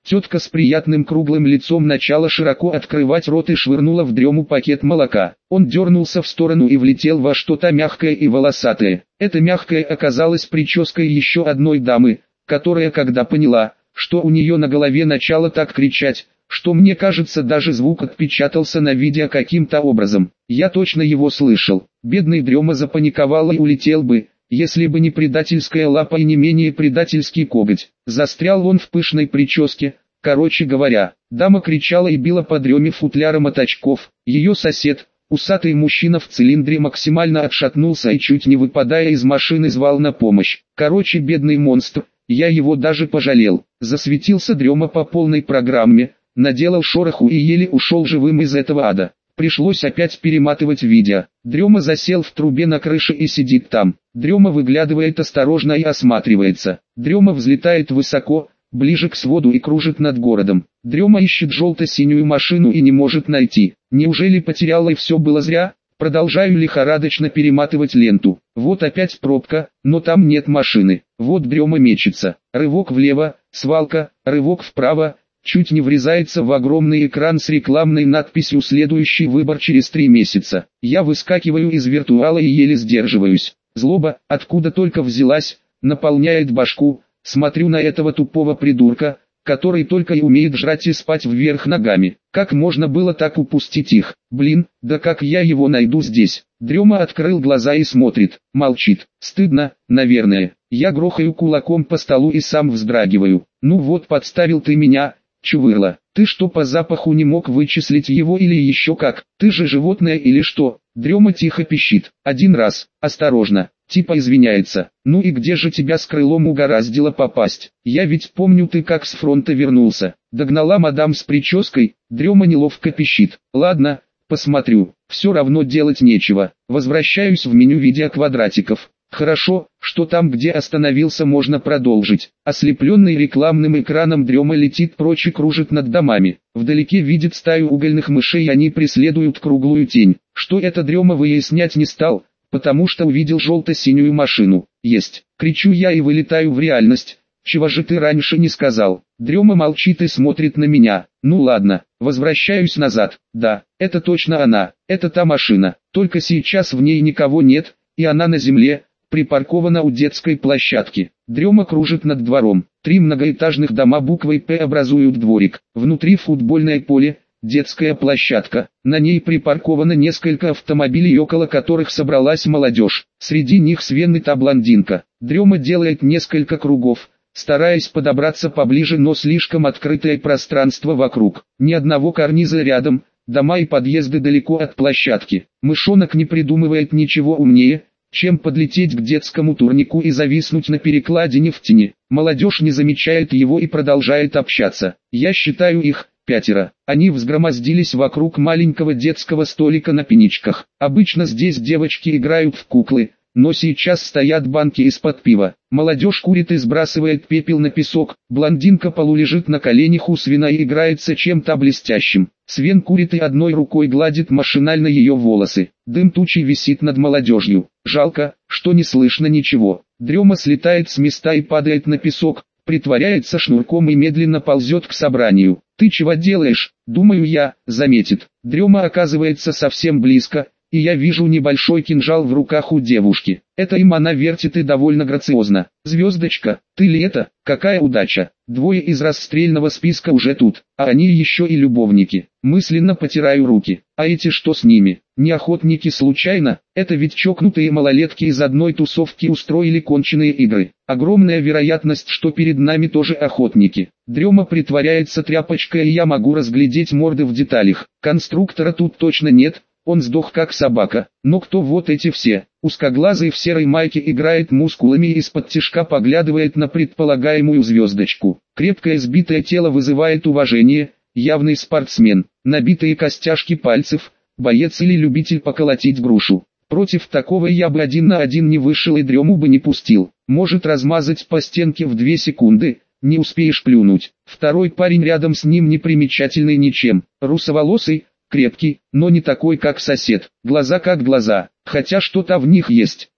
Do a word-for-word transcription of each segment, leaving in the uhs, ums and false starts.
Тетка с приятным круглым лицом начала широко открывать рот и швырнула в Дрему пакет молока. Он дернулся в сторону и влетел во что-то мягкое и волосатое. Это мягкое оказалось прической еще одной дамы, которая, когда поняла, что у нее на голове, начала так кричать, что, мне кажется, даже звук отпечатался на видео каким-то образом. Я точно его слышал. Бедный Дрема запаниковал и улетел бы, если бы не предательская лапа и не менее предательский коготь. Застрял он в пышной прическе. Короче говоря, дама кричала и била по Дреме футляром от очков. Ее сосед, усатый мужчина в цилиндре, максимально отшатнулся и, чуть не выпадая из машины, звал на помощь. Короче, бедный монстр, я его даже пожалел. Засветился Дрема по полной программе, наделал шороху и еле ушел живым из этого ада. Пришлось опять перематывать видео. Дрема засел в трубе на крыше и сидит там. Дрема выглядывает осторожно и осматривается. Дрема взлетает высоко, ближе к своду, и кружит над городом. Дрема ищет желто-синюю машину и не может найти. Неужели потеряла и все было зря? Продолжаю лихорадочно перематывать ленту. Вот опять пробка, но там нет машины. Вот Дрема мечется. Рывок влево, свалка, рывок вправо. Чуть не врезается в огромный экран с рекламной надписью «Следующий выбор через три месяца». Я выскакиваю из виртуала и еле сдерживаюсь. Злоба, откуда только взялась, наполняет башку. Смотрю на этого тупого придурка, который только и умеет жрать и спать вверх ногами. Как можно было так упустить их? Блин, да как я его найду здесь? Дрема открыл глаза и смотрит, молчит. Стыдно, наверное. Я грохаю кулаком по столу и сам вздрагиваю. Ну вот, подставил ты меня, чувырла. Ты что, по запаху не мог вычислить его или еще как? Ты же животное или что? Дрема тихо пищит. Один раз, осторожно, типа извиняется. Ну и где же тебя с крылом угораздило попасть? Я ведь помню, ты как с фронта вернулся. Догнала мадам с прической. Дрема неловко пищит. Ладно, посмотрю. Все равно делать нечего. Возвращаюсь в меню видео квадратиков. Хорошо, что там, где остановился, можно продолжить. Ослепленный рекламным экраном, Дрема летит прочь и кружит над домами. Вдалеке видит стаю угольных мышей, и они преследуют круглую тень. Что это Дрема, выяснять не стал, потому что увидел желто-синюю машину. Есть. Кричу я и вылетаю в реальность. Чего же ты раньше не сказал? Дрема молчит и смотрит на меня. Ну ладно, возвращаюсь назад. Да, это точно она. Это та машина. Только сейчас в ней никого нет, и она на земле, припаркована у детской площадки. Дрема кружит над двором. Три многоэтажных дома буквой «П» образуют дворик. Внутри футбольное поле, детская площадка. На ней припарковано несколько автомобилей, около которых собралась молодежь. Среди них Свен и та блондинка. Дрема делает несколько кругов, стараясь подобраться поближе, но слишком открытое пространство вокруг. Ни одного карниза рядом, дома и подъезды далеко от площадки. Мышонок не придумывает ничего умнее, чем подлететь к детскому турнику и зависнуть на перекладине в тени. Молодежь не замечает его и продолжает общаться. Я считаю их пятеро. Они взгромоздились вокруг маленького детского столика на пенечках. Обычно здесь девочки играют в куклы, но сейчас стоят банки из-под пива. Молодежь курит и сбрасывает пепел на песок. Блондинка полулежит на коленях у Свена и играется чем-то блестящим. Свен курит и одной рукой гладит машинально ее волосы. Дым тучей висит над молодежью. Жалко, что не слышно ничего. Дрема слетает с места и падает на песок, притворяется шнурком и медленно ползет к собранию. «Ты чего делаешь?» «Думаю я», заметит. Дрема оказывается совсем близко, и я вижу небольшой кинжал в руках у девушки. Это им она вертит и довольно грациозно. «Звездочка, ты ли это? Какая удача! Двое из расстрельного списка уже тут, а они еще и любовники». Мысленно потираю руки. А эти что с ними? Не охотники случайно? Это ведь чокнутые малолетки из одной тусовки устроили конченые игры. Огромная вероятность, что перед нами тоже охотники. Дрема притворяется тряпочкой, и я могу разглядеть морды в деталях. Конструктора тут точно нет. Он сдох как собака. Но кто вот эти все? Узкоглазый в серой майке играет мускулами и из-под тишка поглядывает на предполагаемую звездочку. Крепкое сбитое тело вызывает уважение. Явный спортсмен. Набитые костяшки пальцев. Боец или любитель поколотить грушу. Против такого я бы один на один не вышел и Дрему бы не пустил. Может размазать по стенке в две секунды. Не успеешь плюнуть. Второй парень рядом с ним непримечательный ничем. Русоволосый. Крепкий, но не такой как сосед. Глаза как глаза, хотя что-то в них есть.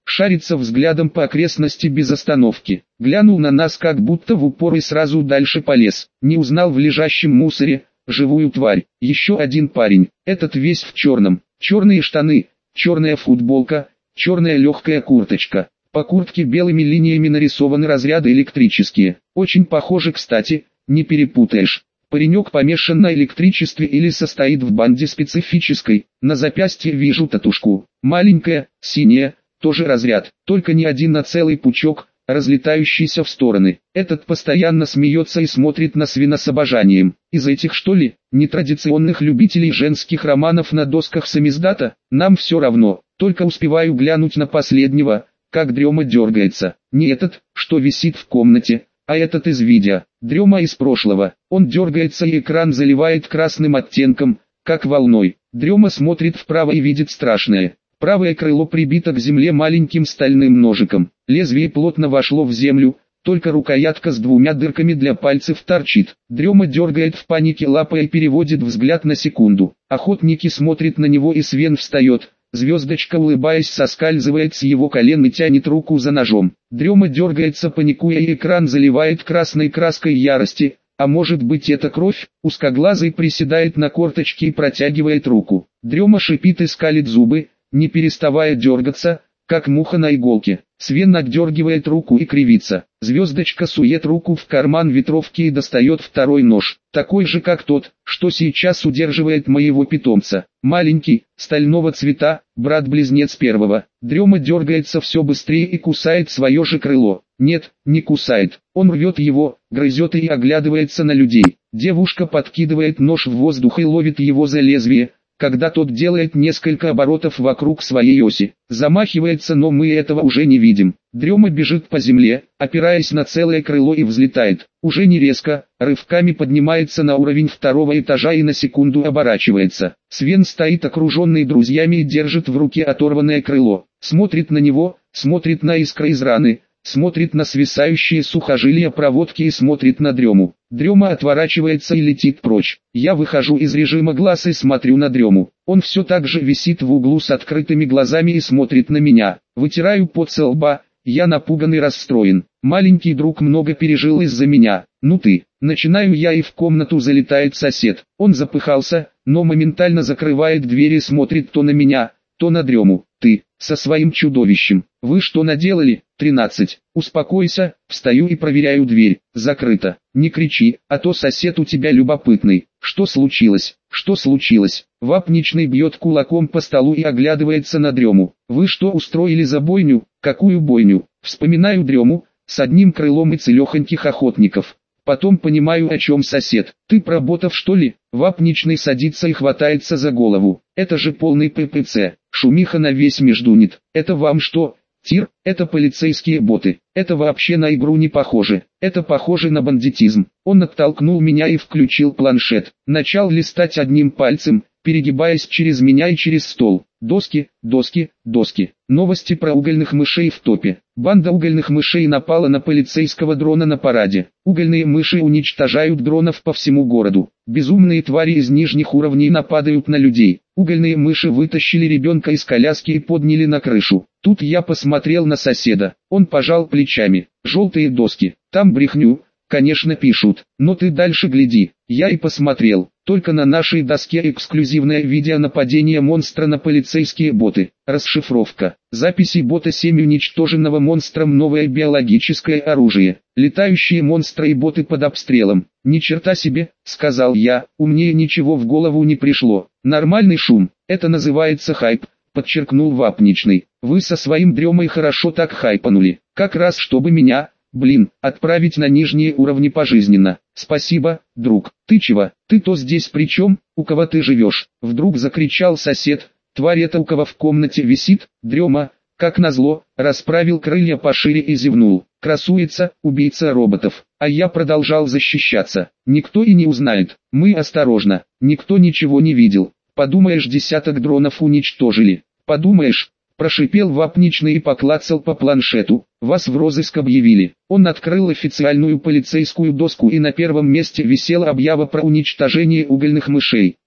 шарится взглядом по окрестности без остановки. Глянул на нас как будто в упор и сразу дальше полез. Не узнал в лежащем мусоре живую тварь. Еще один парень, этот весь в черном. Черные штаны, черная футболка, черная легкая курточка. По куртке белыми линиями нарисованы разряды электрические. Очень похоже, кстати, не перепутаешь. Паренек помешан на электричестве или состоит в банде специфической. На запястье вижу татушку. Маленькая, синяя, тоже разряд. Только не один, а целый пучок, разлетающийся в стороны. Этот постоянно смеется и смотрит на свина с обожанием. Из этих, что ли, нетрадиционных любителей женских романов на досках самиздата? Нам все равно. Только успеваю глянуть на последнего, как Дрема дергается. Не этот, что висит в комнате, а этот из видео. Дрема из прошлого. Он дергается и экран заливает красным оттенком, как волной. Дрема смотрит вправо и видит страшное. Правое крыло прибито к земле маленьким стальным ножиком. Лезвие плотно вошло в землю, только рукоятка с двумя дырками для пальцев торчит. Дрема дергает в панике лапой и переводит взгляд на секунду. Охотники смотрят на него, и Свен встает. Звездочка, улыбаясь, соскальзывает с его колен и тянет руку за ножом. Дрема дергается, паникуя, и экран заливает красной краской ярости. А может быть, это кровь? Узкоглазый приседает на корточки и протягивает руку. Дрема шипит и скалит зубы, не переставая дергаться, как муха на иголке. Свен отдергивает руку и кривится. Звездочка сует руку в карман ветровки и достает второй нож, такой же как тот, что сейчас удерживает моего питомца. Маленький, стального цвета, брат-близнец первого. Дрема дергается все быстрее и кусает свое же крыло. Нет, не кусает. Он рвет его, грызет и оглядывается на людей. Девушка подкидывает нож в воздух и ловит его за лезвие, когда тот делает несколько оборотов вокруг своей оси. Замахивается, но мы этого уже не видим. Дрема бежит по земле, опираясь на целое крыло, и взлетает. Уже не резко, рывками поднимается на уровень второго этажа и на секунду оборачивается. Свен стоит окруженный друзьями и держит в руке оторванное крыло. Смотрит на него, смотрит на искры из раны, смотрит на свисающие сухожилия проводки и смотрит на Дрему. Дрема отворачивается и летит прочь. Я выхожу из режима глаз и смотрю на Дрему. Он все так же висит в углу с открытыми глазами и смотрит на меня. Вытираю пот со лба, я напуган и расстроен. Маленький друг много пережил из-за меня. Ну ты. Начинаю я, и в комнату залетает сосед. Он запыхался, но моментально закрывает дверь и смотрит то на меня, то на Дрему. Ты, со своим чудовищем, вы что наделали? тринадцать. Успокойся, встаю и проверяю дверь. Закрыто. Не кричи, а то сосед у тебя любопытный. Что случилось? Что случилось? Вапничный бьет кулаком по столу и оглядывается на Дрему. Вы что устроили за бойню? Какую бойню? Вспоминаю Дрему, с одним крылом и целехоньких охотников. Потом понимаю, о чем сосед. Ты проработав, что ли? Вапничный садится и хватается за голову. Это же полный ППЦ. Шумиха на весь Междунет. Это вам что? Тир, это полицейские боты. Это вообще на игру не похоже. Это похоже на бандитизм. Он оттолкнул меня и включил планшет. Начал листать одним пальцем, перегибаясь через меня и через стол. Доски, доски, доски. Новости про угольных мышей в топе. Банда угольных мышей напала на полицейского дрона на параде. Угольные мыши уничтожают дронов по всему городу. Безумные твари из нижних уровней нападают на людей. Угольные мыши вытащили ребенка из коляски и подняли на крышу. Тут я посмотрел на соседа. Он пожал плечами. Желтые доски. Там брехню, конечно, пишут. Но ты дальше гляди. Я и посмотрел. Только на нашей доске эксклюзивное видео нападения монстра на полицейские боты. Расшифровка. Записи бота семь уничтоженного монстром, новое биологическое оружие. Летающие монстры и боты под обстрелом. Ни черта себе, сказал я, умнее ничего в голову не пришло. Нормальный шум. Это называется хайп, подчеркнул Вапничный. Вы со своим Дремой хорошо так хайпанули. Как раз чтобы меня, блин, отправить на нижние уровни пожизненно. Спасибо, друг. Ты чего? Ты то здесь при чем? У кого ты живешь? Вдруг закричал сосед. Тварь эта у кого в комнате висит? Дрема, как назло, расправил крылья пошире и зевнул. Красуется, убийца роботов. А я продолжал защищаться. Никто и не узнает. Мы осторожно. Никто ничего не видел. Подумаешь, десяток дронов уничтожили. Подумаешь. Прошипел Вапничный и поклацал по планшету. Вас в розыск объявили. Он открыл официальную полицейскую доску, и на первом месте висела объява про уничтожение угольных мышей.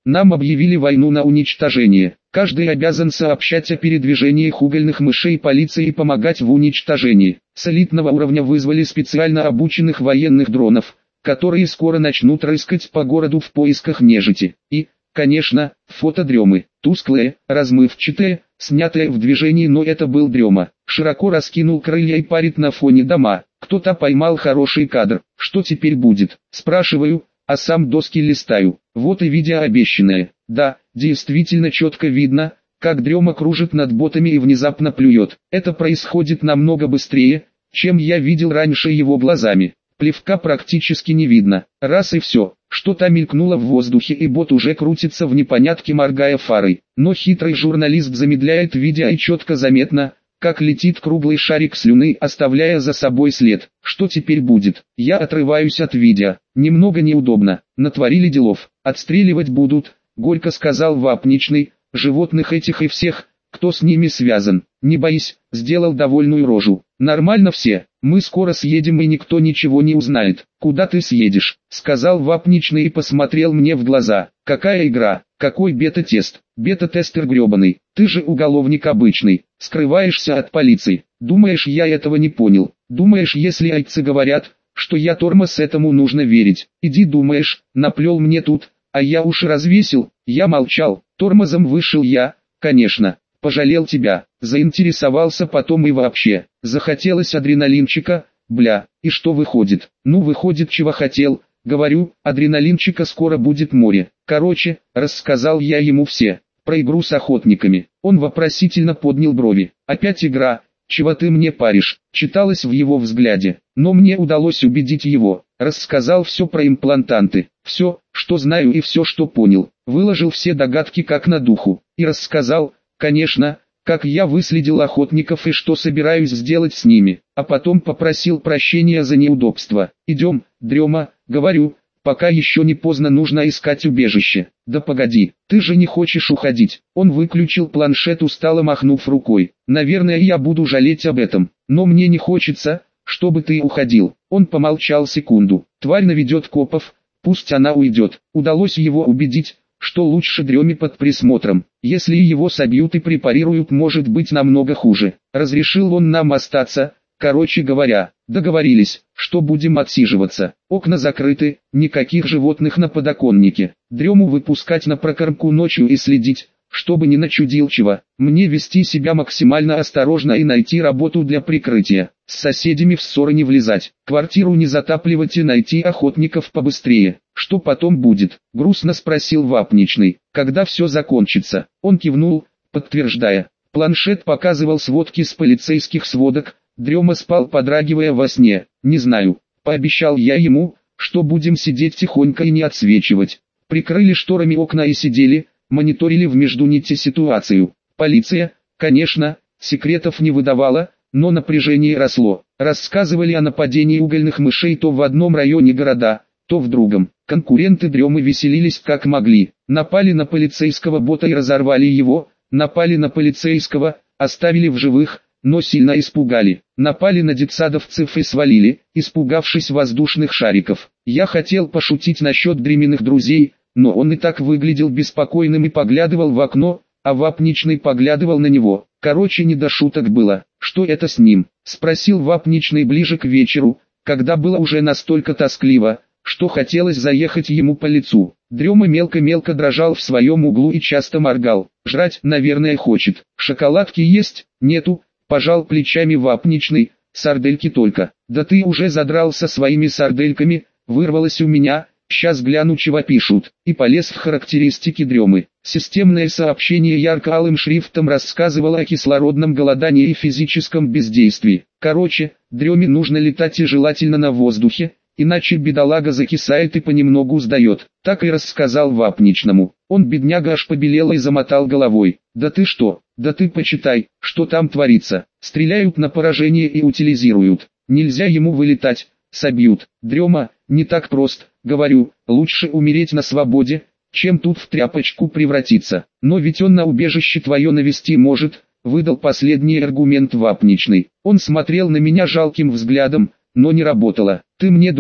Нам объявили войну на уничтожение. Каждый обязан сообщать о передвижениях угольных мышей полиции и помогать в уничтожении. С элитного уровня вызвали специально обученных военных дронов, которые скоро начнут рыскать по городу в поисках нежити. И, конечно, фото Дремы. Тусклые, размывчатые, снятые в движении, но это был Дрема. Широко раскинул крылья и парит на фоне дома. Кто-то поймал хороший кадр. Что теперь будет? Спрашиваю, а сам доски листаю. Вот и видео обещанное. Да, действительно четко видно, как Дрема кружит над ботами и внезапно плюет. Это происходит намного быстрее, чем я видел раньше его глазами. Плевка практически не видно. Раз и все. Что-то мелькнуло в воздухе, и бот уже крутится в непонятке, моргая фарой. Но хитрый журналист замедляет видео, и четко заметно, как летит круглый шарик слюны, оставляя за собой след. Что теперь будет? Я отрываюсь от видео. Немного неудобно. Натворили делов. Отстреливать будут, горько сказал Вапничный. Животных этих и всех, кто с ними связан. Не боись, сделал довольную рожу. Нормально все. Мы скоро съедем, и никто ничего не узнает. Куда ты съедешь? Сказал Вапничный и посмотрел мне в глаза. Какая игра? Какой бета-тест? Бета-тестер гребаный. Ты же уголовник обычный. Скрываешься от полиции. Думаешь, я этого не понял? Думаешь, если айцы говорят, что я тормоз, этому нужно верить? Иди, думаешь, наплел мне тут, а я уши развесил? Я молчал. Тормозом вышел я, конечно. Пожалел тебя, заинтересовался потом и вообще. Захотелось адреналинчика, бля, и что выходит? Ну выходит, чего хотел. Говорю, адреналинчика скоро будет море. Короче, рассказал я ему все. Про игру с охотниками. Он вопросительно поднял брови. Опять игра? Чего ты мне паришь? Читалось в его взгляде. Но мне удалось убедить его. Рассказал все про имплантанты. Все, что знаю, и все, что понял. Выложил все догадки как на духу. И рассказал, конечно, как я выследил охотников и что собираюсь сделать с ними. А потом попросил прощения за неудобство. Идем, Дрема, говорю, пока еще не поздно, нужно искать убежище. Да погоди, ты же не хочешь уходить. Он выключил планшет, устало махнув рукой. Наверное, я буду жалеть об этом, но мне не хочется, чтобы ты уходил. Он помолчал секунду. Тварь наведет копов, пусть она уйдет. Удалось его убедить, что лучше Дреме под присмотром. Если его собьют и препарируют, может быть намного хуже. Разрешил он нам остаться. Короче говоря, договорились, что будем отсиживаться. Окна закрыты, никаких животных на подоконнике. Дрему выпускать на прокормку ночью и следить, чтобы не начудил чего. Мне вести себя максимально осторожно и найти работу для прикрытия. С соседями в ссоры не влезать. Квартиру не затапливать и найти охотников побыстрее. Что потом будет? Грустно спросил Вапничный. Когда все закончится? Он кивнул, подтверждая. Планшет показывал сводки с полицейских сводок. Дрема спал, подрагивая во сне. Не знаю, пообещал я ему, что будем сидеть тихонько и не отсвечивать. Прикрыли шторами окна и сидели, мониторили в междунете ситуацию. Полиция, конечно, секретов не выдавала, но напряжение росло. Рассказывали о нападении угольных мышей то в одном районе города, то в другом. Конкуренты Дремы веселились как могли. Напали на полицейского бота и разорвали его, напали на полицейского, оставили в живых, но сильно испугали. Напали на детсадовцев и свалили, испугавшись воздушных шариков. Я хотел пошутить насчет Дреминых друзей, но он и так выглядел беспокойным и поглядывал в окно, а Вапничный поглядывал на него. Короче, не до шуток было. Что это с ним? Спросил Вапничный ближе к вечеру, когда было уже настолько тоскливо, что хотелось заехать ему по лицу. Дрема мелко-мелко дрожал в своем углу и часто моргал. Жрать, наверное, хочет. Шоколадки есть? Нету. Пожал плечами Вапничный, сардельки только. Да ты уже задрался своими сардельками, вырвалось у меня, сейчас гляну, чего пишут. И полез в характеристики Дремы. Системное сообщение ярко-алым шрифтом рассказывало о кислородном голодании и физическом бездействии. Короче, Дреме нужно летать и желательно на воздухе, иначе бедолага закисает и понемногу сдает. Так и рассказал Вапничному. Он, бедняга, аж побелел и замотал головой. Да ты что, да ты почитай, что там творится. Стреляют на поражение и утилизируют. Нельзя ему вылетать, собьют. Дрема, не так прост, говорю, лучше умереть на свободе, чем тут в тряпочку превратиться. Но ведь он на убежище твое навести может, выдал последний аргумент Вапничный. Он смотрел на меня жалким взглядом, но не работало. Ты мне друг,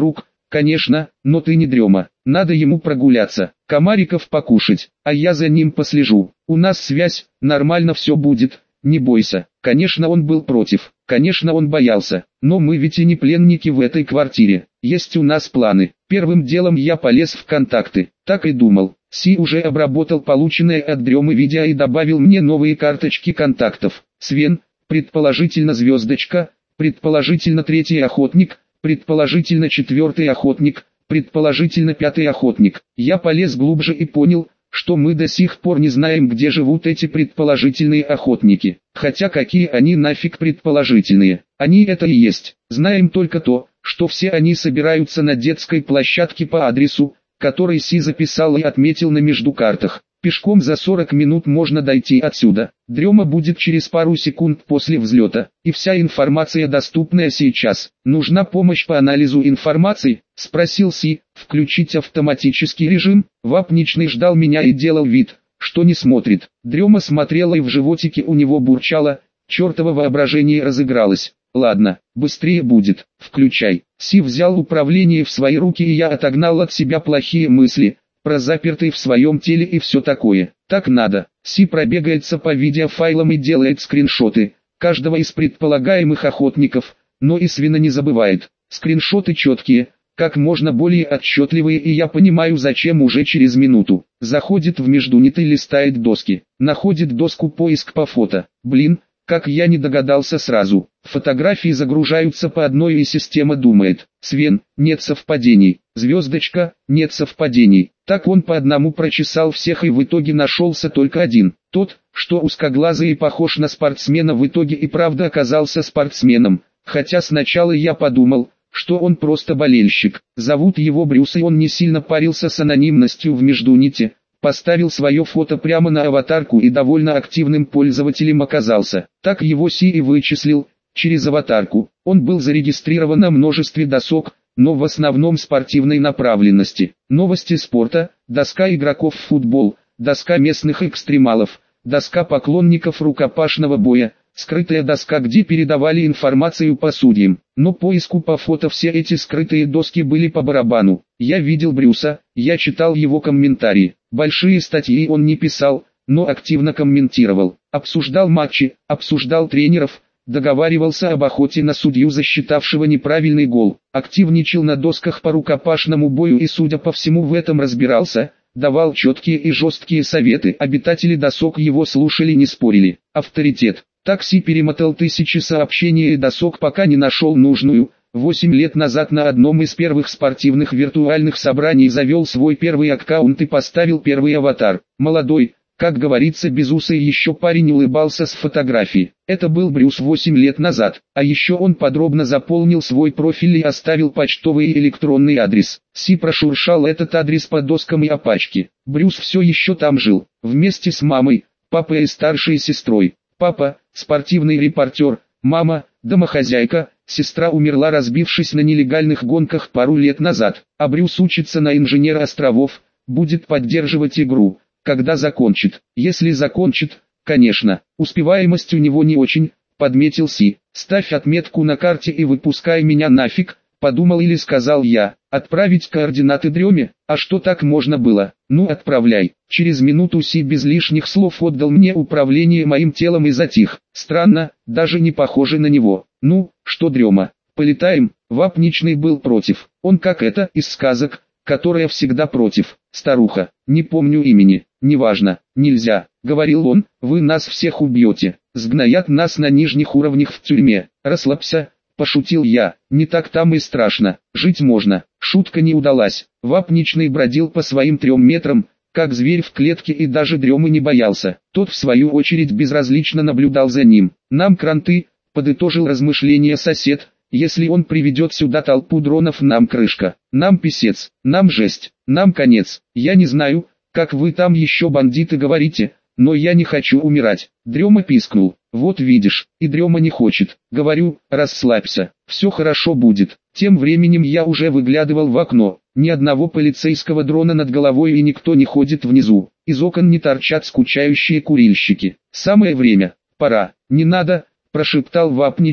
Конечно, но ты не Дрема. Надо ему прогуляться, комариков покушать, а я за ним послежу. У нас связь, нормально все будет, не бойся. Конечно, он был против, конечно, он боялся, но мы ведь и не пленники в этой квартире. Есть у нас планы. Первым делом я полез в контакты, так и думал. Си уже обработал полученное от Дремы видео и добавил мне новые карточки контактов. Свен, предположительно звездочка, предположительно третий охотник, предположительно четвертый охотник, предположительно пятый охотник. Я полез глубже и понял, что мы до сих пор не знаем, где живут эти предположительные охотники. Хотя какие они нафиг предположительные? Они это и есть. Знаем только то, что все они собираются на детской площадке по адресу, который Си записал и отметил на междукартах. Пешком за сорок минут можно дойти отсюда. Дрема будет через пару секунд после взлета. И вся информация, доступная сейчас. Нужна помощь по анализу информации? Спросил Си. Включить автоматический режим? Вапничный ждал меня и делал вид, что не смотрит. Дрема смотрела и в животике у него бурчало. Чертово воображение разыгралось. Ладно, быстрее будет. Включай. Си взял управление в свои руки, и я отогнал от себя плохие мысли про запертый в своем теле и все такое. Так надо. Си пробегается по видеофайлам и делает скриншоты каждого из предполагаемых охотников, но и Свена не забывает. Скриншоты четкие, как можно более отчетливые, и я понимаю, зачем уже через минуту. Заходит в междунит и листает доски. Находит доску поиск по фото. Блин, как я не догадался сразу. Фотографии загружаются по одной, и система думает: Свен, нет совпадений. Звездочка, нет совпадений. Так он по одному прочесал всех, и в итоге нашелся только один. Тот, что узкоглазый и похож на спортсмена, в итоге и правда оказался спортсменом. Хотя сначала я подумал, что он просто болельщик. Зовут его Брюс, и он не сильно парился с анонимностью в междуните. Поставил свое фото прямо на аватарку и довольно активным пользователем оказался. Так его Си и вычислил, через аватарку. Он был зарегистрирован на множестве досок, но в основном спортивной направленности. Новости спорта, доска игроков в футбол, доска местных экстремалов, доска поклонников рукопашного боя, скрытая доска, где передавали информацию по судьям. Но поиску по фото все эти скрытые доски были по барабану. Я видел Брюса, я читал его комментарии. Большие статьи он не писал, но активно комментировал. Обсуждал матчи, обсуждал тренеров, договаривался об охоте на судью, засчитавшего неправильный гол. Активничал на досках по рукопашному бою и, судя по всему, в этом разбирался. Давал четкие и жесткие советы. Обитатели досок его слушали, не спорили. Авторитет. Такси перемотал тысячи сообщений и досок, пока не нашел нужную. Восемь лет назад на одном из первых спортивных виртуальных собраний завел свой первый аккаунт и поставил первый аватар. Молодой, как говорится, безусый еще парень улыбался с фотографии. Это был Брюс восемь лет назад. А еще он подробно заполнил свой профиль и оставил почтовый и электронный адрес. Си прошуршал этот адрес по доскам и опачке. Брюс все еще там жил, вместе с мамой, папой и старшей сестрой. Папа – спортивный репортер, мама – домохозяйка. Сестра умерла, разбившись на нелегальных гонках пару лет назад, а Брюс учится на инженера островов, будет поддерживать игру, когда закончит. Если закончит, конечно, успеваемость у него не очень, подметил Си. Ставь отметку на карте и выпускай меня нафиг, подумал или сказал я. Отправить координаты Дреме? А что, так можно было? Ну, отправляй. Через минуту Си без лишних слов отдал мне управление моим телом и затих. Странно, даже не похоже на него. Ну, что, Дрема, полетаем? Вапничный был против. Он как это, из сказок, которая всегда против. Старуха, не помню имени, неважно, нельзя, говорил он, вы нас всех убьете. Сгноят нас на нижних уровнях в тюрьме. Расслабься. Пошутил я, не так там и страшно, жить можно. Шутка не удалась. Вапничный бродил по своим трем метрам, как зверь в клетке, и даже Дремы не боялся. Тот в свою очередь безразлично наблюдал за ним. Нам кранты, подытожил размышления сосед, если он приведет сюда толпу дронов, нам крышка, нам писец, нам жесть, нам конец. Я не знаю, как вы там еще бандиты говорите, но я не хочу умирать. Дрема пискнул. Вот видишь, и Дрема не хочет. Говорю, расслабься, все хорошо будет. Тем временем я уже выглядывал в окно. Ни одного полицейского дрона над головой, и никто не ходит внизу. Из окон не торчат скучающие курильщики. Самое время, пора. Не надо, прошептал Вапничный,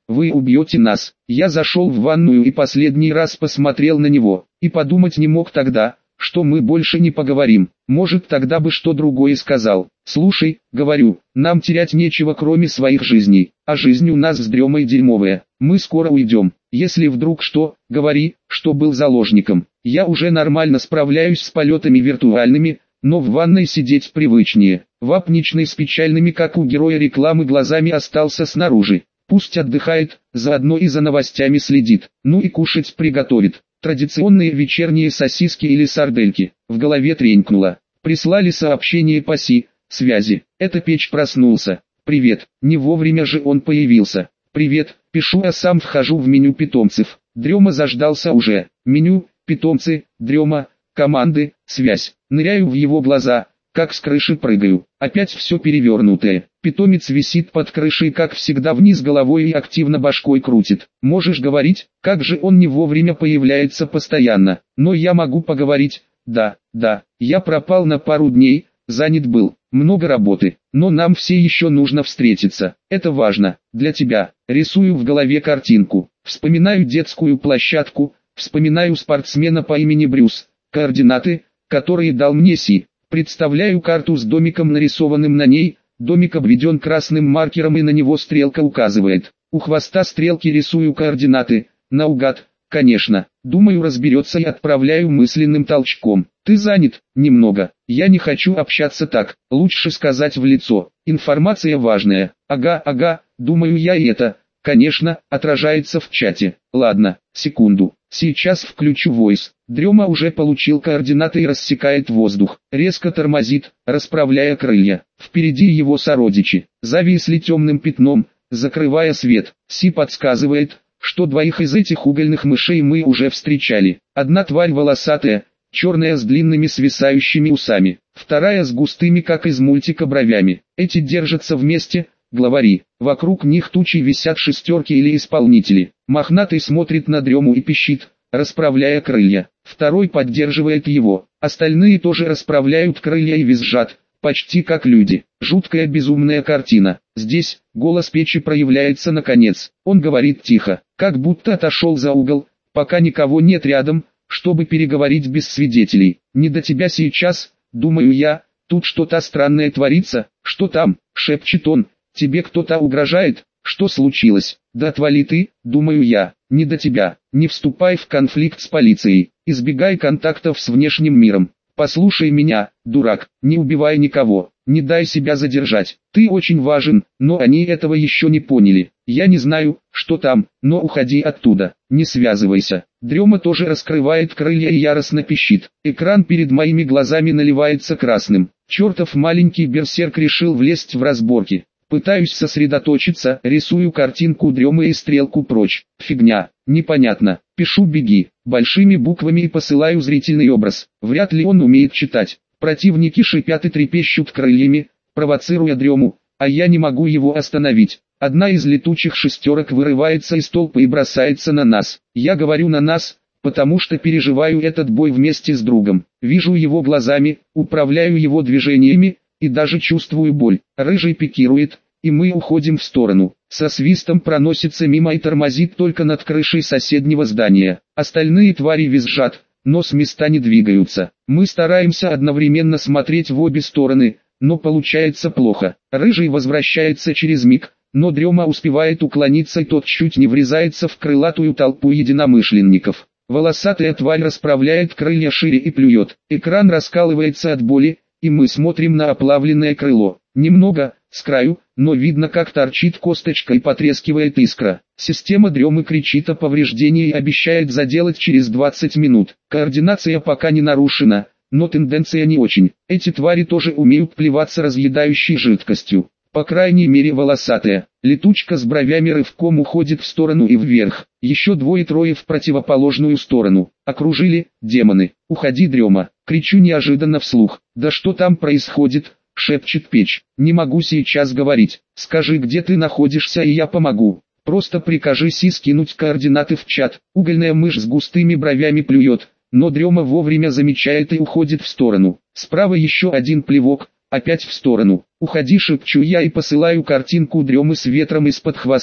вы убьете нас. Я зашел в ванную и последний раз посмотрел на него, и подумать не мог тогда, что мы больше не поговорим. Может, тогда бы что другое сказал. Слушай, говорю, нам терять нечего кроме своих жизней, а жизнь у нас с Дремой дерьмовая. Мы скоро уйдем. Если вдруг что, говори, что был заложником. Я уже нормально справляюсь с полетами виртуальными, но в ванной сидеть привычнее. Вапничный с печальными, как у героя рекламы, глазами остался снаружи. Пусть отдыхает, заодно и за новостями следит. Ну и кушать приготовит. Традиционные вечерние сосиски или сардельки. В голове тренькнуло. Прислали сообщение по Си, связи. Это Печь проснулся. Привет. Не вовремя же он появился. Привет, пишу, а сам вхожу в меню питомцев. Дрема заждался уже. Меню, питомцы, Дрема, команды, связь. Ныряю в его глаза, как с крыши прыгаю. Опять все перевернутое. Питомец висит под крышей, как всегда, вниз головой и активно башкой крутит. Можешь говорить, как же он не вовремя появляется постоянно. Но я могу поговорить. Да, да, я пропал на пару дней, занят был. Много работы, но нам все еще нужно встретиться. Это важно, для тебя. Рисую в голове картинку. Вспоминаю детскую площадку, вспоминаю спортсмена по имени Брюс. Координаты, которые дал мне Си. Представляю карту с домиком, нарисованным на ней. Домик обведен красным маркером и на него стрелка указывает. У хвоста стрелки рисую координаты, наугад, конечно. Думаю, разберется, и отправляю мысленным толчком. Ты занят? Немного. Я не хочу общаться так, лучше сказать в лицо. Информация важная. Ага, ага, думаю я, и это, конечно, отражается в чате. Ладно, секунду. Сейчас включу войс. Дрема уже получил координаты и рассекает воздух. Резко тормозит, расправляя крылья. Впереди его сородичи. Зависли темным пятном, закрывая свет. Си подсказывает, что двоих из этих угольных мышей мы уже встречали. Одна тварь волосатая, черная с длинными свисающими усами. Вторая с густыми, как из мультика, бровями. Эти держатся вместе, главари. Вокруг них тучи висят шестерки или исполнители. Мохнатый смотрит на Дрему и пищит, расправляя крылья. Второй поддерживает его. Остальные тоже расправляют крылья и визжат, почти как люди. Жуткая безумная картина. Здесь голос Печи проявляется наконец. Он говорит тихо, как будто отошел за угол, пока никого нет рядом, чтобы переговорить без свидетелей. Не до тебя сейчас, думаю я, тут что-то странное творится. Что там? Шепчет он. Тебе кто-то угрожает? Что случилось? Да отвали ты, думаю я, не до тебя. Не вступай в конфликт с полицией, избегай контактов с внешним миром. Послушай меня, дурак, не убивай никого, не дай себя задержать. Ты очень важен, но они этого еще не поняли. Я не знаю, что там, но уходи оттуда, не связывайся. Дрема тоже раскрывает крылья и яростно пищит. Экран перед моими глазами наливается красным. Чертов маленький берсерк решил влезть в разборки. Пытаюсь сосредоточиться, рисую картинку Дремы и стрелку прочь. Фигня, непонятно. Пишу «беги» большими буквами и посылаю зрительный образ. Вряд ли он умеет читать. Противники шипят и трепещут крыльями, провоцируя Дрему, а я не могу его остановить. Одна из летучих шестерок вырывается из толпы и бросается на нас. Я говорю «на нас», потому что переживаю этот бой вместе с другом. Вижу его глазами, управляю его движениями, и даже чувствую боль. Рыжий пикирует, и мы уходим в сторону. Со свистом проносится мимо и тормозит только над крышей соседнего здания. Остальные твари визжат, но с места не двигаются. Мы стараемся одновременно смотреть в обе стороны, но получается плохо. Рыжий возвращается через миг, но Дрема успевает уклониться, и тот чуть не врезается в крылатую толпу единомышленников. Волосатая тварь расправляет крылья шире и плюет. Экран раскалывается от боли, и мы смотрим на оплавленное крыло. Немного, с краю, но видно, как торчит косточка и потрескивает искра. Система Дремы кричит о повреждении и обещает заделать через двадцать минут. Координация пока не нарушена, но тенденция не очень. Эти твари тоже умеют плеваться разъедающей жидкостью. По крайней мере волосатая. Летучка с бровями рывком уходит в сторону и вверх. Еще двое-трое в противоположную сторону. Окружили, демоны. Уходи, Дрема. Кричу неожиданно вслух. Да что там происходит? Шепчет Печь. Не могу сейчас говорить. Скажи, где ты находишься, и я помогу. Просто прикажи Си скинуть координаты в чат. Угольная мышь с густыми бровями плюет, но Дрема вовремя замечает и уходит в сторону. Справа еще один плевок. Опять в сторону. Уходи, шепчу я и посылаю картинку Дремы с ветром из-под хвоста,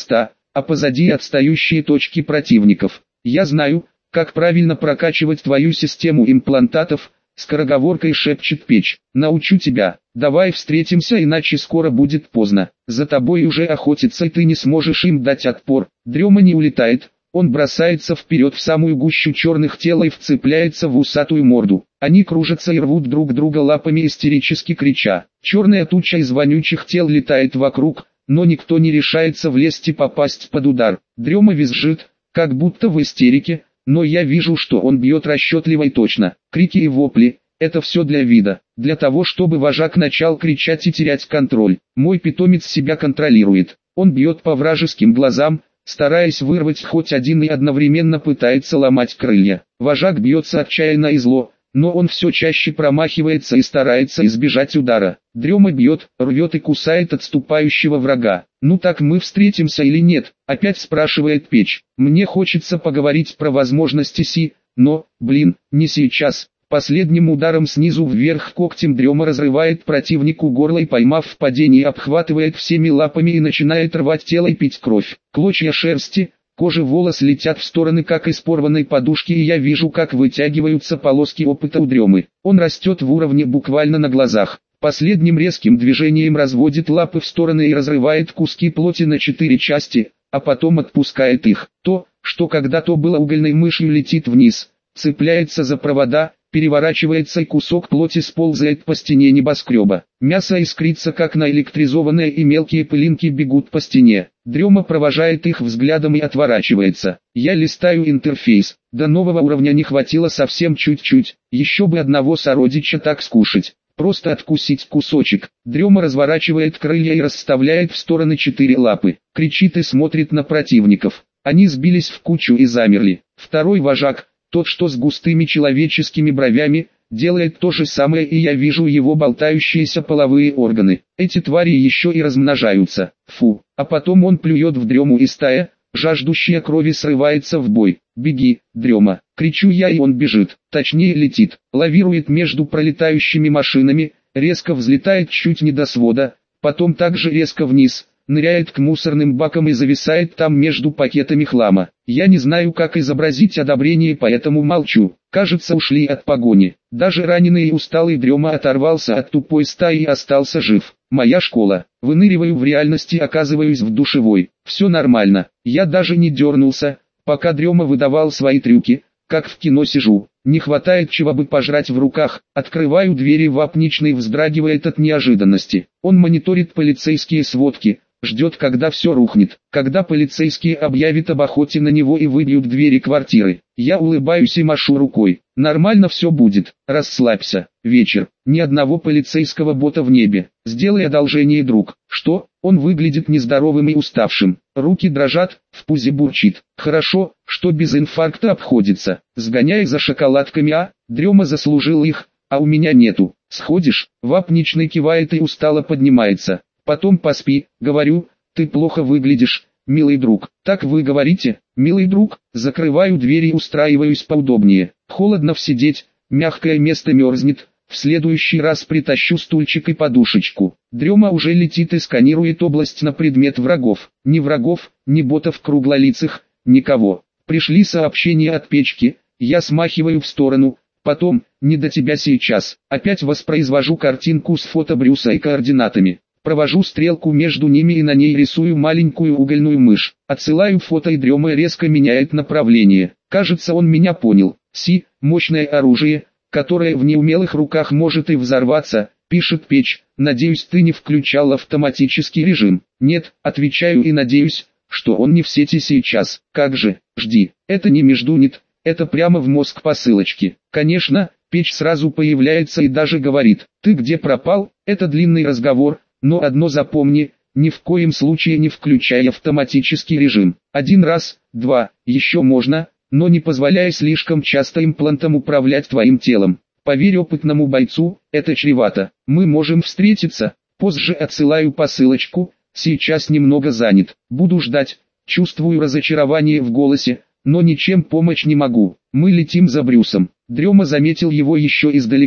а позади отстающие точки противников. Я знаю, как правильно прокачивать твою систему имплантатов, скороговоркой шепчет Печь. Научу тебя, давай встретимся, иначе скоро будет поздно. За тобой уже охотятся и ты не сможешь им дать отпор. Дрема не улетает, он бросается вперед в самую гущу черных тел и вцепляется в усатую морду. Они кружатся и рвут друг друга лапами, истерически крича. Черная туча из вонючих тел летает вокруг, но никто не решается влезть и попасть под удар. Дрема визжит, как будто в истерике, но я вижу, что он бьет расчетливо и точно. Крики и вопли – это все для вида, для того, чтобы вожак начал кричать и терять контроль. Мой питомец себя контролирует. Он бьет по вражеским глазам, стараясь вырвать хоть один, и одновременно пытается ломать крылья. Вожак бьется отчаянно и зло, но он все чаще промахивается и старается избежать удара. Дрема бьет, рвет и кусает отступающего врага. «Ну так мы встретимся или нет?» – опять спрашивает Печь. Мне хочется поговорить про возможности Си, но, блин, не сейчас. Последним ударом снизу вверх когтем Дрема разрывает противнику горло и, поймав в падении, обхватывает всеми лапами и начинает рвать тело и пить кровь. Клочья шерсти, кожи, волос летят в стороны, как из порванной подушки, и я вижу, как вытягиваются полоски опыта у Дремы. Он растет в уровне буквально на глазах. Последним резким движением разводит лапы в стороны и разрывает куски плоти на четыре части, а потом отпускает их. То, что когда-то было угольной мышью, летит вниз, цепляется за провода, переворачивается и кусок плоти сползает по стене небоскреба. Мясо искрится как наэлектризованное и мелкие пылинки бегут по стене. Дрема провожает их взглядом и отворачивается. Я листаю интерфейс. До нового уровня не хватило совсем чуть-чуть. Еще бы одного сородича так скушать. Просто откусить кусочек. Дрема разворачивает крылья и расставляет в стороны четыре лапы. Кричит и смотрит на противников. Они сбились в кучу и замерли. Второй вожак, тот, что с густыми человеческими бровями, делает то же самое, и я вижу его болтающиеся половые органы. Эти твари еще и размножаются. Фу. А потом он плюет в Дрему, и стая, жаждущая крови, срывается в бой. «Беги, Дрема!» — кричу я, и он бежит. Точнее, летит. Лавирует между пролетающими машинами, резко взлетает чуть не до свода, потом также резко вниз, ныряет к мусорным бакам и зависает там между пакетами хлама. Я не знаю, как изобразить одобрение, поэтому молчу. Кажется, ушли от погони. Даже раненый и усталый Дрема оторвался от тупой стаи и остался жив. Моя школа. Выныриваю в реальности, оказываюсь в душевой. Все нормально. Я даже не дернулся, пока Дрема выдавал свои трюки, как в кино сижу. Не хватает чего бы пожрать в руках. Открываю двери, вапничный вздрагивает от неожиданности. Он мониторит полицейские сводки. Ждет, когда все рухнет, когда полицейские объявят об охоте на него и выбьют двери квартиры. Я улыбаюсь и машу рукой. Нормально все будет, расслабься. Вечер. Ни одного полицейского бота в небе. Сделай одолжение, друг. Что? Он выглядит нездоровым и уставшим. Руки дрожат, в пузе бурчит. Хорошо, что без инфаркта обходится. Сгоняй за шоколадками, а? Дрема заслужил их, а у меня нету. Сходишь? Вапничный кивает и устало поднимается. Потом поспи, говорю, ты плохо выглядишь, милый друг. Так вы говорите, милый друг? Закрываю двери и устраиваюсь поудобнее. Холодно сидеть, мягкое место мерзнет. В следующий раз притащу стульчик и подушечку. Дрема уже летит и сканирует область на предмет врагов. Ни врагов, ни ботов круглолицых, никого. Пришли сообщения от Печки, я смахиваю в сторону. Потом, не до тебя сейчас. Опять воспроизвожу картинку с фото Брюса и координатами. Провожу стрелку между ними и на ней рисую маленькую угольную мышь. Отсылаю фото, и Дрема резко меняет направление. Кажется, он меня понял. Си, мощное оружие, которое в неумелых руках может и взорваться, пишет Печь. Надеюсь, ты не включал автоматический режим. Нет, отвечаю, и надеюсь, что он не в сети сейчас. Как же, жди. Это не междунет, это прямо в мозг посылочки. Конечно, Печь сразу появляется и даже говорит: ты где пропал? Это длинный разговор. Но одно запомни, ни в коем случае не включай автоматический режим. Один раз, два, еще можно, но не позволяй слишком часто имплантом управлять твоим телом. Поверь опытному бойцу, это чревато. Мы можем встретиться, позже отсылаю посылочку, сейчас немного занят. Буду ждать, чувствую разочарование в голосе, но ничем помочь не могу. Мы летим за Брюсом. Дрема заметил его еще издалека.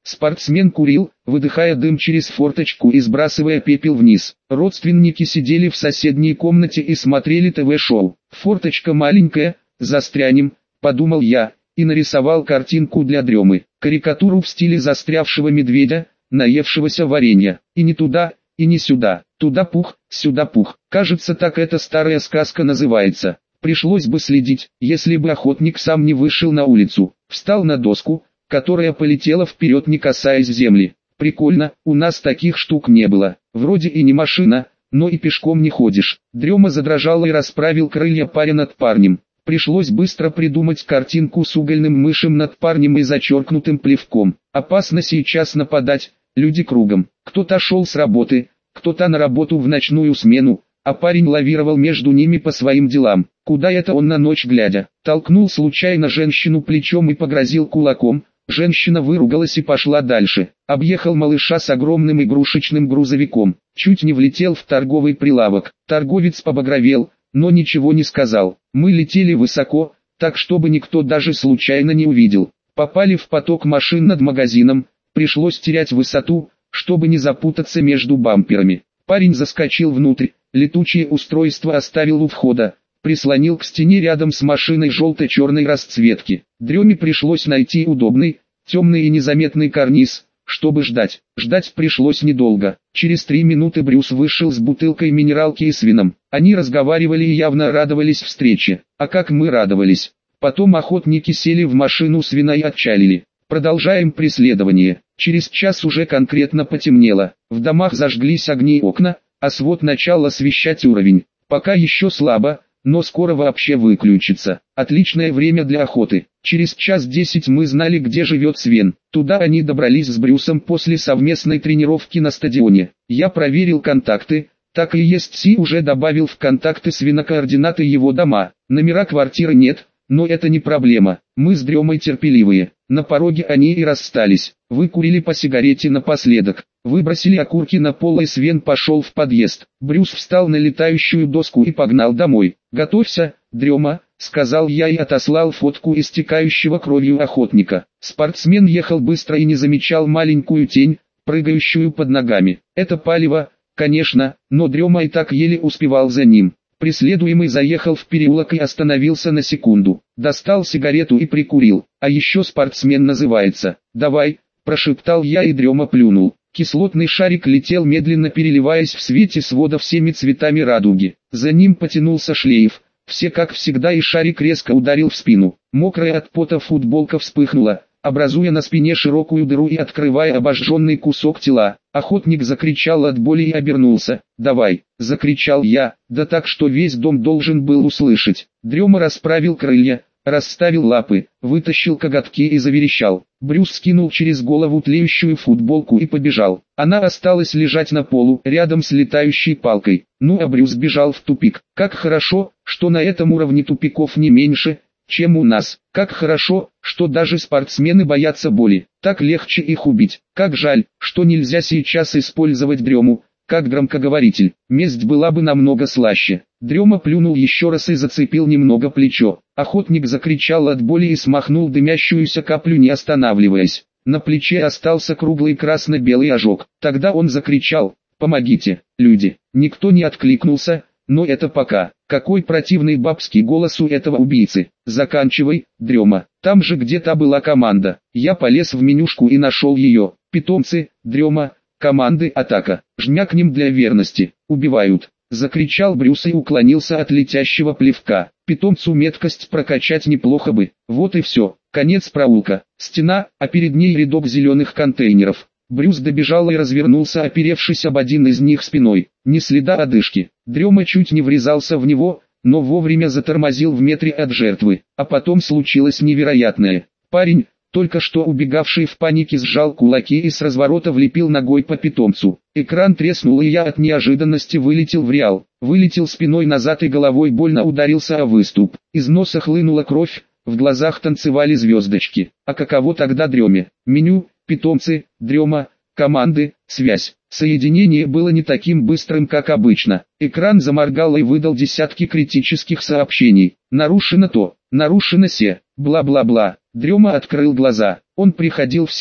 Спортсмен курил, выдыхая дым через форточку и сбрасывая пепел вниз. Родственники сидели в соседней комнате и смотрели ТВ-шоу. Форточка маленькая, застрянем, подумал я, и нарисовал картинку для дремы. Карикатуру в стиле застрявшего медведя, наевшегося варенья. И не туда, и не сюда. Туда пух, сюда пух. Кажется, так эта старая сказка называется. Пришлось бы следить, если бы охотник сам не вышел на улицу. Встал на доску, которая полетела вперед, не касаясь земли. Прикольно, у нас таких штук не было. Вроде и не машина, но и пешком не ходишь. Дрема задрожала и расправил крылья паря над парнем. Пришлось быстро придумать картинку с угольным мышем над парнем и зачеркнутым плевком. Опасно сейчас нападать, люди кругом. Кто-то шел с работы, кто-то на работу в ночную смену, а парень лавировал между ними по своим делам. Куда это он на ночь глядя? Толкнул случайно женщину плечом и погрозил кулаком. Женщина выругалась и пошла дальше. Объехал малыша с огромным игрушечным грузовиком. Чуть не влетел в торговый прилавок. Торговец побагровел, но ничего не сказал. Мы летели высоко, так чтобы никто даже случайно не увидел. Попали в поток машин над магазином. Пришлось терять высоту, чтобы не запутаться между бамперами. Парень заскочил внутрь. Летучее устройство оставил у входа. Прислонил к стене рядом с машиной желто-черной расцветки. Дреме пришлось найти удобный, темный и незаметный карниз, чтобы ждать. Ждать пришлось недолго. Через три минуты Брюс вышел с бутылкой минералки и с вином. Они разговаривали и явно радовались встрече. А как мы радовались. Потом охотники сели в машину с вина и отчалили. Продолжаем преследование. Через час уже конкретно потемнело. В домах зажглись огни и окна, а свод начал освещать уровень. Пока еще слабо, но скоро вообще выключится. Отличное время для охоты. Через час десять мы знали, где живет Свен. Туда они добрались с Брюсом после совместной тренировки на стадионе. Я проверил контакты, так и есть, Си уже добавил в контакты Свена координаты его дома. Номера квартиры нет, но это не проблема. Мы с Дремой терпеливые. На пороге они и расстались. Выкурили по сигарете напоследок. Выбросили окурки на пол, и Свен пошел в подъезд. Брюс встал на летающую доску и погнал домой. «Готовься, Дрема», — сказал я и отослал фотку истекающего кровью охотника. Спортсмен ехал быстро и не замечал маленькую тень, прыгающую под ногами. Это палево, конечно, но Дрема и так еле успевал за ним. Преследуемый заехал в переулок и остановился на секунду. Достал сигарету и прикурил. А еще спортсмен называется. «Давай», — прошептал я, и Дрема плюнул. Кислотный шарик летел, медленно переливаясь в свете свода всеми цветами радуги. За ним потянулся шлейф. Все как всегда, и шарик резко ударил в спину. Мокрая от пота футболка вспыхнула, образуя на спине широкую дыру и открывая обожженный кусок тела. Охотник закричал от боли и обернулся. «Давай!» — закричал я, да так, что весь дом должен был услышать. Дрема расправил крылья, расставил лапы, вытащил коготки и заверещал. Брюс скинул через голову тлеющую футболку и побежал. Она осталась лежать на полу, рядом с летающей палкой. Ну а Брюс бежал в тупик. Как хорошо, что на этом уровне тупиков не меньше, чем у нас. Как хорошо, что даже спортсмены боятся боли. Так легче их убить. Как жаль, что нельзя сейчас использовать Дрему как громкоговоритель. Месть была бы намного слаще. Дрема плюнул еще раз и зацепил немного плечо. Охотник закричал от боли и смахнул дымящуюся каплю, не останавливаясь. На плече остался круглый красно-белый ожог. Тогда он закричал: «Помогите, люди!» Никто не откликнулся, но это пока. Какой противный бабский голос у этого убийцы. «Заканчивай, Дрема». Там же где-то была команда. Я полез в менюшку и нашел ее. Питомцы, Дрема, команды, атака. Жмякнем для верности. Убивают. Закричал Брюс и уклонился от летящего плевка. Питомцу меткость прокачать неплохо бы. Вот и все. Конец проулка. Стена, а перед ней рядок зеленых контейнеров. Брюс добежал и развернулся, оперевшись об один из них спиной. Ни следа одышки. Дрема чуть не врезался в него, но вовремя затормозил в метре от жертвы. А потом случилось невероятное. Парень, только что убегавший в панике, сжал кулаки и с разворота влепил ногой по питомцу. Экран треснул, и я от неожиданности вылетел в реал. Вылетел спиной назад и головой больно ударился о выступ. Из носа хлынула кровь, в глазах танцевали звездочки. А каково тогда Дреме? Меню, питомцы, Дрема, команды, связь. Соединение было не таким быстрым, как обычно. Экран заморгал и выдал десятки критических сообщений. Нарушено то, нарушено се, бла-бла-бла. Дрема открыл глаза. Он приходил в себя.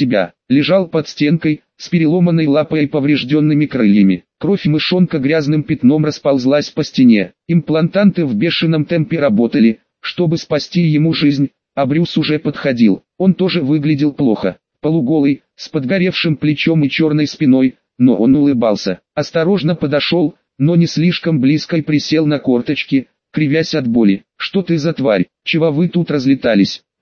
лежал под стенкой, с переломанной лапой и поврежденными крыльями. Кровь мышонка грязным пятном расползлась по стене. Имплантанты в бешеном темпе работали, чтобы спасти ему жизнь, а Брюс уже подходил. Он тоже выглядел плохо, полуголый, с подгоревшим плечом и черной спиной, но он улыбался. Осторожно подошел, но не слишком близко и присел на корточки, кривясь от боли. «Что ты за тварь? Чего вы тут разлетались?»